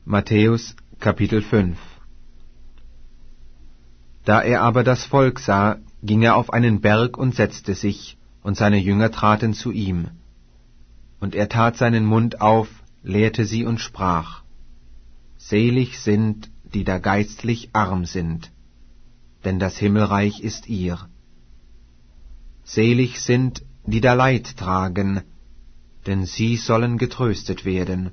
Matthäus, Kapitel 5. Da er aber das Volk sah, ging er auf einen Berg und setzte sich, und seine Jünger traten zu ihm. Und er tat seinen Mund auf, lehrte sie und sprach: Selig sind, die da geistlich arm sind, denn das Himmelreich ist ihr. Selig sind, die da Leid tragen, denn sie sollen getröstet werden.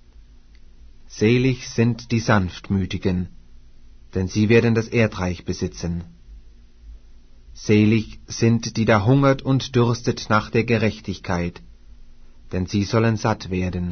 Selig sind die Sanftmütigen, denn sie werden das Erdreich besitzen. Selig sind, die da hungert und dürstet nach der Gerechtigkeit, denn sie sollen satt werden.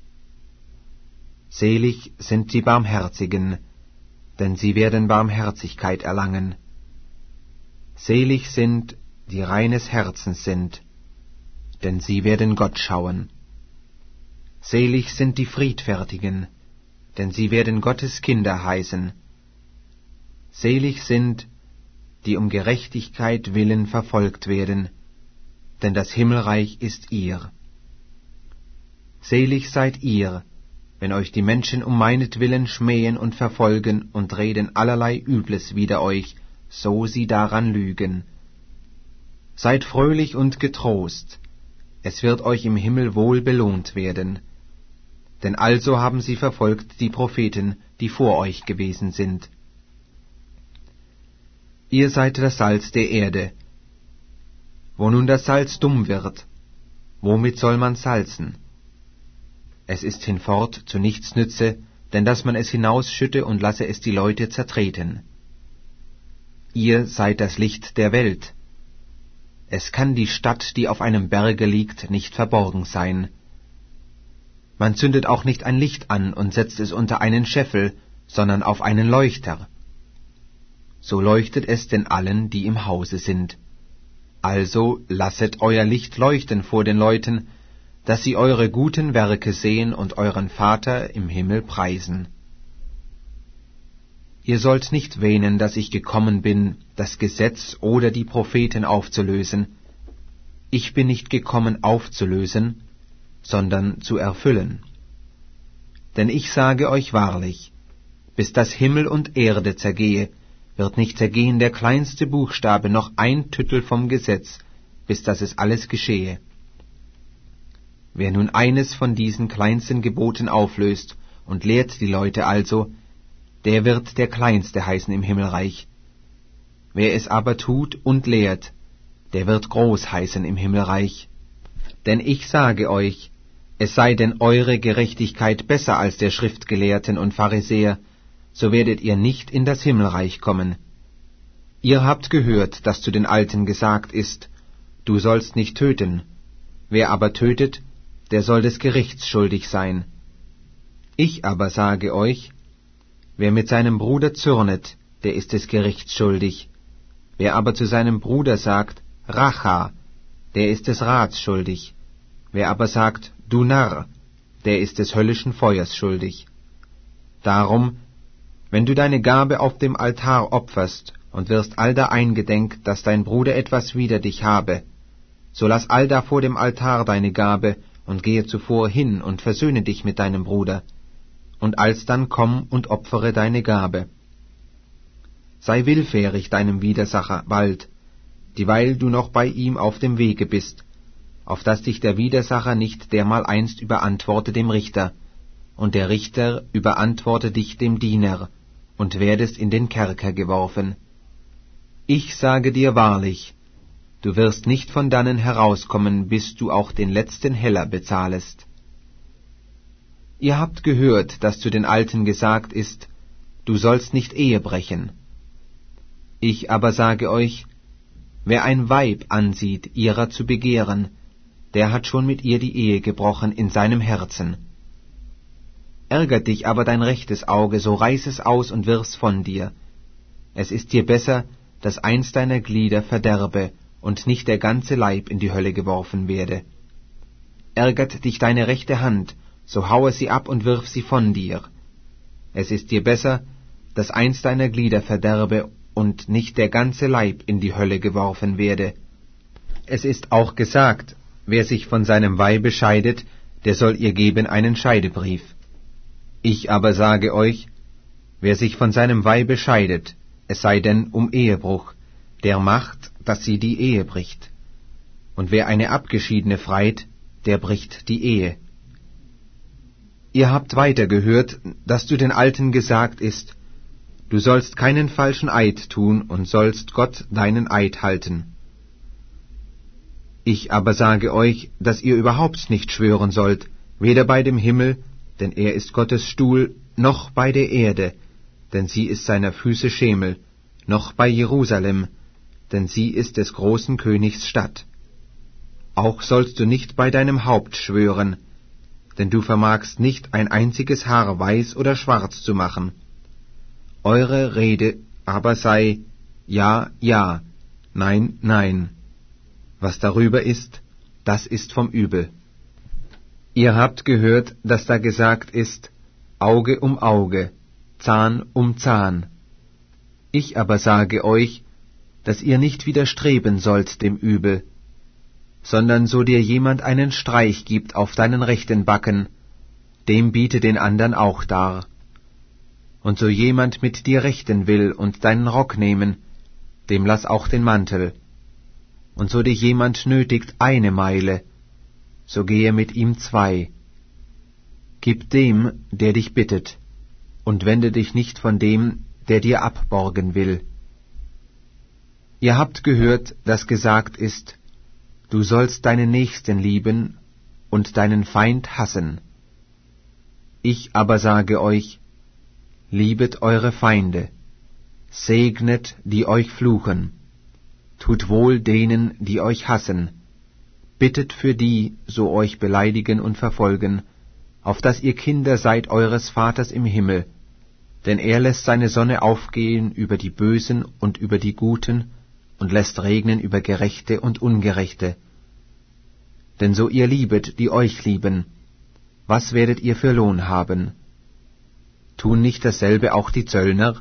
Selig sind die Barmherzigen, denn sie werden Barmherzigkeit erlangen. Selig sind, die reines Herzens sind, denn sie werden Gott schauen. Selig sind die Friedfertigen, denn sie werden Gottes Kinder heißen. Selig sind, die um Gerechtigkeit willen verfolgt werden, denn das Himmelreich ist ihr. Selig seid ihr, wenn euch die Menschen um meinetwillen schmähen und verfolgen und reden allerlei Übles wider euch, so sie daran lügen. Seid fröhlich und getrost, es wird euch im Himmel wohl belohnt werden. Denn also haben sie verfolgt die Propheten, die vor euch gewesen sind. Ihr seid das Salz der Erde. Wo nun das Salz dumm wird, womit soll man salzen? Es ist hinfort zu nichts nütze, denn dass man es hinausschütte und lasse es die Leute zertreten. Ihr seid das Licht der Welt. Es kann die Stadt, die auf einem Berge liegt, nicht verborgen sein. Man zündet auch nicht ein Licht an und setzt es unter einen Scheffel, sondern auf einen Leuchter. So leuchtet es denn allen, die im Hause sind. Also lasset euer Licht leuchten vor den Leuten, dass sie eure guten Werke sehen und euren Vater im Himmel preisen. Ihr sollt nicht wähnen, dass ich gekommen bin, das Gesetz oder die Propheten aufzulösen. Ich bin nicht gekommen aufzulösen, sondern zu erfüllen. Denn ich sage euch wahrlich, bis das Himmel und Erde zergehe, wird nicht zergehen der kleinste Buchstabe noch ein Tüttel vom Gesetz, bis dass es alles geschehe. Wer nun eines von diesen kleinsten Geboten auflöst und lehrt die Leute also, der wird der Kleinste heißen im Himmelreich. Wer es aber tut und lehrt, der wird groß heißen im Himmelreich. Denn ich sage euch, es sei denn eure Gerechtigkeit besser als der Schriftgelehrten und Pharisäer, so werdet ihr nicht in das Himmelreich kommen. Ihr habt gehört, dass zu den Alten gesagt ist, du sollst nicht töten. Wer aber tötet, der soll des Gerichts schuldig sein. Ich aber sage euch, wer mit seinem Bruder zürnet, der ist des Gerichts schuldig. Wer aber zu seinem Bruder sagt, Racha, der ist des Rats schuldig. Wer aber sagt, du Narr, der ist des höllischen Feuers schuldig. Darum, wenn du deine Gabe auf dem Altar opferst und wirst allda eingedenk, dass dein Bruder etwas wider dich habe, so lass allda vor dem Altar deine Gabe und gehe zuvor hin und versöhne dich mit deinem Bruder, und alsdann komm und opfere deine Gabe. Sei willfährig deinem Widersacher bald, dieweil du noch bei ihm auf dem Wege bist, auf dass dich der Widersacher nicht dermaleinst überantworte dem Richter, und der Richter überantworte dich dem Diener, und werdest in den Kerker geworfen. Ich sage dir wahrlich, du wirst nicht von dannen herauskommen, bis du auch den letzten Heller bezahlest. Ihr habt gehört, dass zu den Alten gesagt ist, du sollst nicht Ehe brechen. Ich aber sage euch, wer ein Weib ansieht, ihrer zu begehren, der hat schon mit ihr die Ehe gebrochen in seinem Herzen. Ärgert dich aber dein rechtes Auge, so reiß es aus und wirf's von dir. Es ist dir besser, dass eins deiner Glieder verderbe und nicht der ganze Leib in die Hölle geworfen werde. Ärgert dich deine rechte Hand, so haue sie ab und wirf sie von dir. Es ist dir besser, dass eins deiner Glieder verderbe und nicht der ganze Leib in die Hölle geworfen werde. Es ist auch gesagt, wer sich von seinem Weibe scheidet, der soll ihr geben einen Scheidebrief. Ich aber sage euch, wer sich von seinem Weibe scheidet, es sei denn um Ehebruch, der macht, dass sie die Ehe bricht. Und wer eine Abgeschiedene freit, der bricht die Ehe. Ihr habt weiter gehört, dass zu den Alten gesagt ist, du sollst keinen falschen Eid tun und sollst Gott deinen Eid halten. Ich aber sage euch, dass ihr überhaupt nicht schwören sollt, weder bei dem Himmel, denn er ist Gottes Stuhl, noch bei der Erde, denn sie ist seiner Füße Schemel, noch bei Jerusalem, denn sie ist des großen Königs Stadt. Auch sollst du nicht bei deinem Haupt schwören, denn du vermagst nicht ein einziges Haar weiß oder schwarz zu machen. Eure Rede aber sei Ja, ja, Nein, nein. Was darüber ist, das ist vom Übel. Ihr habt gehört, dass da gesagt ist, Auge um Auge, Zahn um Zahn. Ich aber sage euch, dass ihr nicht widerstreben sollt dem Übel, sondern so dir jemand einen Streich gibt auf deinen rechten Backen, dem biete den andern auch dar. Und so jemand mit dir rechten will und deinen Rock nehmen, dem lass auch den Mantel. Und so dich jemand nötigt eine Meile, so gehe mit ihm 2. Gib dem, der dich bittet, und wende dich nicht von dem, der dir abborgen will. Ihr habt gehört, dass gesagt ist, du sollst deinen Nächsten lieben und deinen Feind hassen. Ich aber sage euch, liebet eure Feinde, segnet, die euch fluchen, tut wohl denen, die euch hassen, bittet für die, so euch beleidigen und verfolgen, auf dass ihr Kinder seid eures Vaters im Himmel, denn er lässt seine Sonne aufgehen über die Bösen und über die Guten und lässt regnen über Gerechte und Ungerechte. Denn so ihr liebet, die euch lieben, was werdet ihr für Lohn haben? Tun nicht dasselbe auch die Zöllner?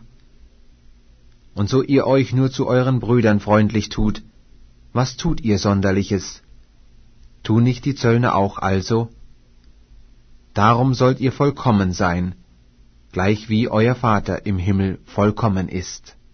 Und so ihr euch nur zu euren Brüdern freundlich tut, was tut ihr Sonderliches? Tun nicht die Zöllner auch also? Darum sollt ihr vollkommen sein, gleich wie euer Vater im Himmel vollkommen ist.